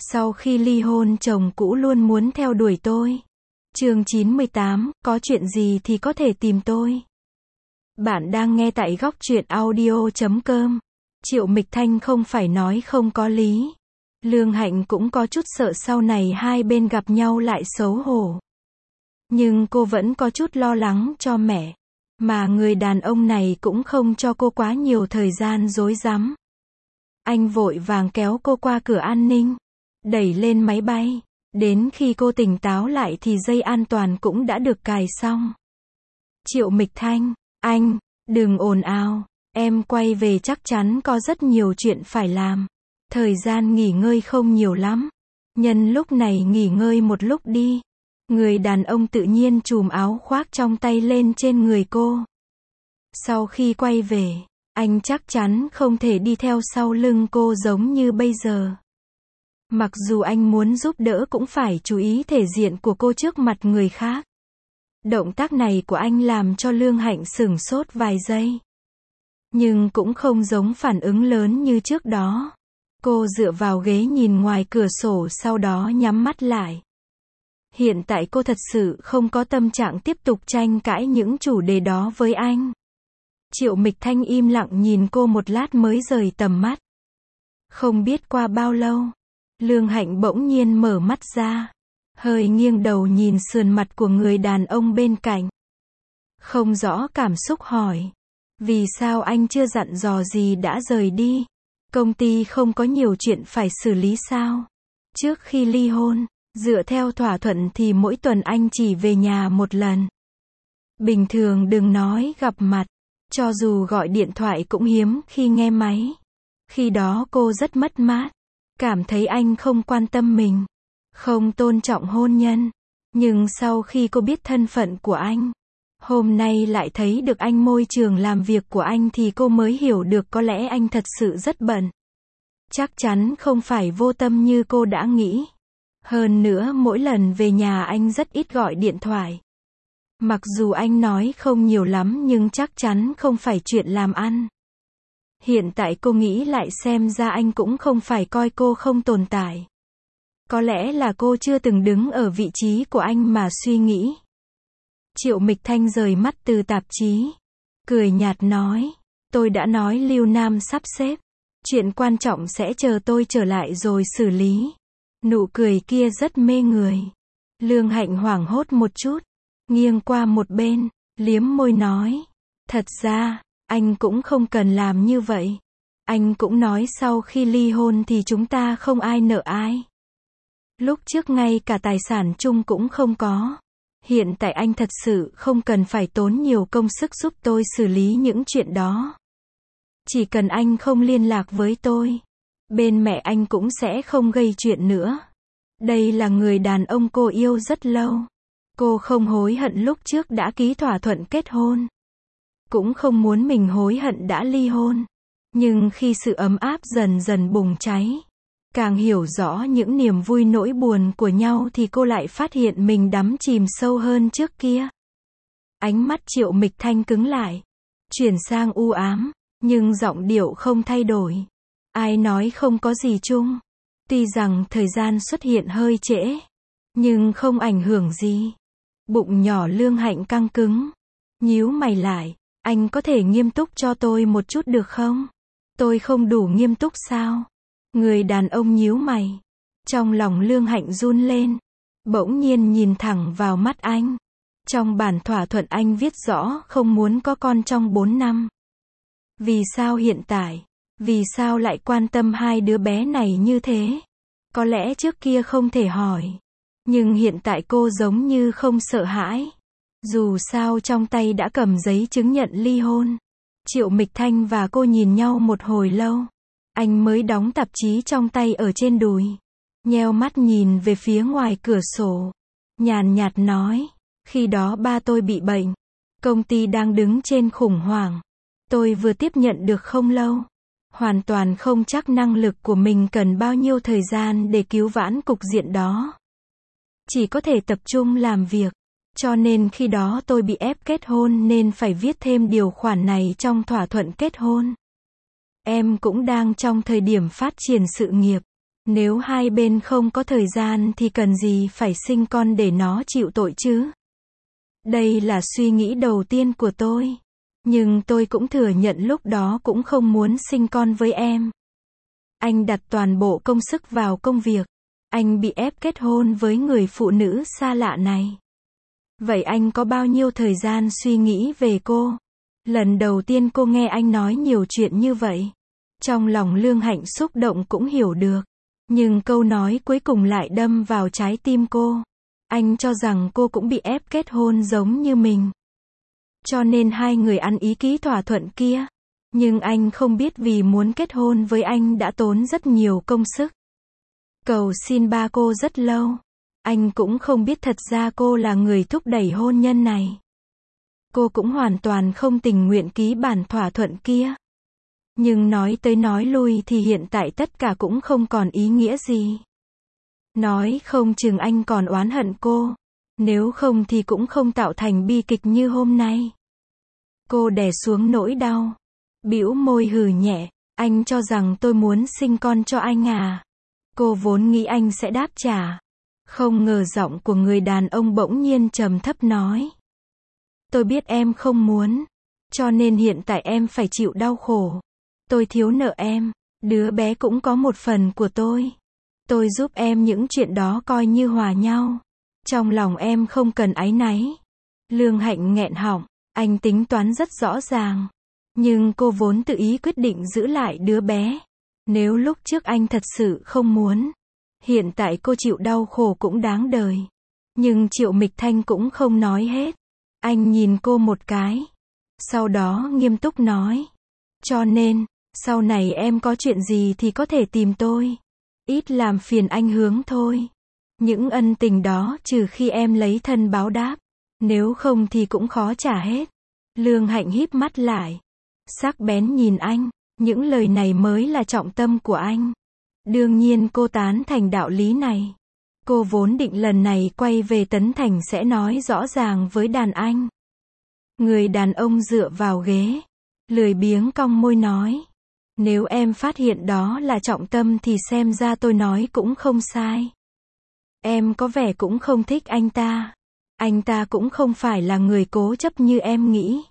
Sau khi ly hôn chồng cũ luôn muốn theo đuổi tôi. Chương 98, có chuyện gì thì có thể tìm tôi. Bạn đang nghe tại góc truyện audio.com. Triệu Mịch Thanh không phải nói không có lý. Lương Hạnh cũng có chút sợ sau này hai bên gặp nhau lại xấu hổ. Nhưng cô vẫn có chút lo lắng cho mẹ. Mà người đàn ông này cũng không cho cô quá nhiều thời gian rối rắm. Anh vội vàng kéo cô qua cửa an ninh, đẩy lên máy bay. Đến khi cô tỉnh táo lại thì dây an toàn cũng đã được cài xong. Triệu Mịch Thanh, anh, đừng ồn ào, em quay về chắc chắn có rất nhiều chuyện phải làm. Thời gian nghỉ ngơi không nhiều lắm. Nhân lúc này nghỉ ngơi một lúc đi. Người đàn ông tự nhiên chùm áo khoác trong tay lên trên người cô. Sau khi quay về, anh chắc chắn không thể đi theo sau lưng cô giống như bây giờ. Mặc dù anh muốn giúp đỡ cũng phải chú ý thể diện của cô trước mặt người khác. Động tác này của anh làm cho Lương Hạnh sửng sốt vài giây. Nhưng cũng không giống phản ứng lớn như trước đó. Cô dựa vào ghế nhìn ngoài cửa sổ sau đó nhắm mắt lại. Hiện tại cô thật sự không có tâm trạng tiếp tục tranh cãi những chủ đề đó với anh. Triệu Mịch Thanh im lặng nhìn cô một lát mới rời tầm mắt. Không biết qua bao lâu, Lương Hạnh bỗng nhiên mở mắt ra, hơi nghiêng đầu nhìn sườn mặt của người đàn ông bên cạnh. Không rõ cảm xúc hỏi, vì sao anh chưa dặn dò gì đã rời đi? Công ty không có nhiều chuyện phải xử lý sao? Trước khi ly hôn, dựa theo thỏa thuận thì mỗi tuần anh chỉ về nhà một lần. Bình thường đừng nói gặp mặt, cho dù gọi điện thoại cũng hiếm khi nghe máy. Khi đó cô rất mất mát, cảm thấy anh không quan tâm mình, không tôn trọng hôn nhân. Nhưng sau khi cô biết thân phận của anh, hôm nay lại thấy được anh môi trường làm việc của anh thì cô mới hiểu được có lẽ anh thật sự rất bận. Chắc chắn không phải vô tâm như cô đã nghĩ. Hơn nữa mỗi lần về nhà anh rất ít gọi điện thoại. Mặc dù anh nói không nhiều lắm nhưng chắc chắn không phải chuyện làm ăn. Hiện tại cô nghĩ lại xem ra anh cũng không phải coi cô không tồn tại. Có lẽ là cô chưa từng đứng ở vị trí của anh mà suy nghĩ. Triệu Mịch Thanh rời mắt từ tạp chí, cười nhạt nói, tôi đã nói Lưu Nam sắp xếp. Chuyện quan trọng sẽ chờ tôi trở lại rồi xử lý. Nụ cười kia rất mê người. Lương Hạnh hoảng hốt một chút, nghiêng qua một bên, liếm môi nói, thật ra, anh cũng không cần làm như vậy. Anh cũng nói sau khi ly hôn thì chúng ta không ai nợ ai. Lúc trước ngay cả tài sản chung cũng không có. Hiện tại anh thật sự không cần phải tốn nhiều công sức giúp tôi xử lý những chuyện đó. Chỉ cần anh không liên lạc với tôi, bên mẹ anh cũng sẽ không gây chuyện nữa. Đây là người đàn ông cô yêu rất lâu. Cô không hối hận lúc trước đã ký thỏa thuận kết hôn. Cũng không muốn mình hối hận đã ly hôn. Nhưng khi sự ấm áp dần dần bùng cháy, càng hiểu rõ những niềm vui nỗi buồn của nhau thì cô lại phát hiện mình đắm chìm sâu hơn trước kia. Ánh mắt Triệu Mịch Thanh cứng lại, chuyển sang u ám, nhưng giọng điệu không thay đổi. Ai nói không có gì chung. Tuy rằng thời gian xuất hiện hơi trễ, nhưng không ảnh hưởng gì. Bụng nhỏ Lương Hạnh căng cứng, nhíu mày lại, anh có thể nghiêm túc cho tôi một chút được không? Tôi không đủ nghiêm túc sao? Người đàn ông nhíu mày. Trong lòng Lương Hạnh run lên, bỗng nhiên nhìn thẳng vào mắt anh. Trong bản thỏa thuận anh viết rõ không muốn có con trong 4 năm. Vì sao hiện tại? Vì sao lại quan tâm hai đứa bé này như thế? Có lẽ trước kia không thể hỏi. Nhưng hiện tại cô giống như không sợ hãi. Dù sao trong tay đã cầm giấy chứng nhận ly hôn. Triệu Mịch Thanh và cô nhìn nhau một hồi lâu. Anh mới đóng tạp chí trong tay ở trên đùi. Nheo mắt nhìn về phía ngoài cửa sổ. Nhàn nhạt nói, khi đó ba tôi bị bệnh. Công ty đang đứng trên khủng hoảng. Tôi vừa tiếp nhận được không lâu. Hoàn toàn không chắc năng lực của mình cần bao nhiêu thời gian để cứu vãn cục diện đó. Chỉ có thể tập trung làm việc. Cho nên khi đó tôi bị ép kết hôn nên phải viết thêm điều khoản này trong thỏa thuận kết hôn. Em cũng đang trong thời điểm phát triển sự nghiệp. Nếu hai bên không có thời gian thì cần gì phải sinh con để nó chịu tội chứ? Đây là suy nghĩ đầu tiên của tôi. Nhưng tôi cũng thừa nhận lúc đó cũng không muốn sinh con với em. Anh đặt toàn bộ công sức vào công việc. Anh bị ép kết hôn với người phụ nữ xa lạ này. Vậy anh có bao nhiêu thời gian suy nghĩ về cô? Lần đầu tiên cô nghe anh nói nhiều chuyện như vậy. Trong lòng Lương Hạnh xúc động cũng hiểu được. Nhưng câu nói cuối cùng lại đâm vào trái tim cô. Anh cho rằng cô cũng bị ép kết hôn giống như mình. Cho nên hai người ăn ý ký thỏa thuận kia. Nhưng anh không biết vì muốn kết hôn với anh đã tốn rất nhiều công sức. Cầu xin ba cô rất lâu. Anh cũng không biết thật ra cô là người thúc đẩy hôn nhân này. Cô cũng hoàn toàn không tình nguyện ký bản thỏa thuận kia. Nhưng nói tới nói lui thì hiện tại tất cả cũng không còn ý nghĩa gì. Nói không chừng anh còn oán hận cô. Nếu không thì cũng không tạo thành bi kịch như hôm nay. Cô đè xuống nỗi đau. Bĩu môi hừ nhẹ. Anh cho rằng tôi muốn sinh con cho anh à? Cô vốn nghĩ anh sẽ đáp trả. Không ngờ giọng của người đàn ông bỗng nhiên trầm thấp nói. Tôi biết em không muốn. Cho nên hiện tại em phải chịu đau khổ. Tôi thiếu nợ em. Đứa bé cũng có một phần của tôi. Tôi giúp em những chuyện đó coi như hòa nhau. Trong lòng em không cần áy náy. Lương Hạnh nghẹn họng. Anh tính toán rất rõ ràng. Nhưng cô vốn tự ý quyết định giữ lại đứa bé. Nếu lúc trước anh thật sự không muốn. Hiện tại cô chịu đau khổ cũng đáng đời. Nhưng Triệu Mịch Thanh cũng không nói hết. Anh nhìn cô một cái. Sau đó nghiêm túc nói. Cho nên, sau này em có chuyện gì thì có thể tìm tôi. Ít làm phiền anh Hướng thôi. Những ân tình đó trừ khi em lấy thân báo đáp. Nếu không thì cũng khó trả hết. Lương Hạnh híp mắt lại. Sắc bén nhìn anh. Những lời này mới là trọng tâm của anh. Đương nhiên cô tán thành đạo lý này. Cô vốn định lần này quay về Tấn Thành sẽ nói rõ ràng với đàn anh. Người đàn ông dựa vào ghế. Lười biếng cong môi nói. Nếu em phát hiện đó là trọng tâm thì xem ra tôi nói cũng không sai. Em có vẻ cũng không thích anh ta. Anh ta cũng không phải là người cố chấp như em nghĩ.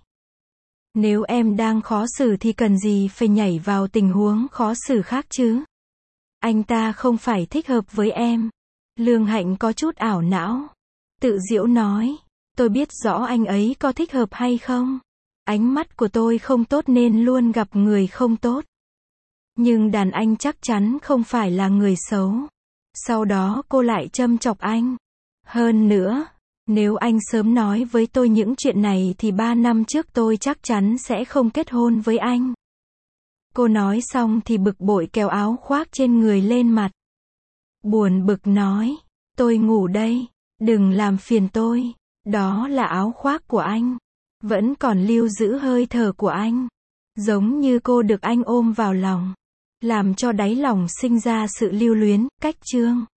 Nếu em đang khó xử thì cần gì phải nhảy vào tình huống khó xử khác chứ? Anh ta không phải thích hợp với em. Lương Hạnh có chút ảo não. Tự giễu nói. Tôi biết rõ anh ấy có thích hợp hay không. Ánh mắt của tôi không tốt nên luôn gặp người không tốt. Nhưng đàn anh chắc chắn không phải là người xấu. Sau đó cô lại châm chọc anh. Hơn nữa, nếu anh sớm nói với tôi những chuyện này thì 3 năm trước tôi chắc chắn sẽ không kết hôn với anh. Cô nói xong thì bực bội kéo áo khoác trên người lên mặt. Buồn bực nói. Tôi ngủ đây. Đừng làm phiền tôi. Đó là áo khoác của anh. Vẫn còn lưu giữ hơi thở của anh. Giống như cô được anh ôm vào lòng. Làm cho đáy lòng sinh ra sự lưu luyến, cách chương.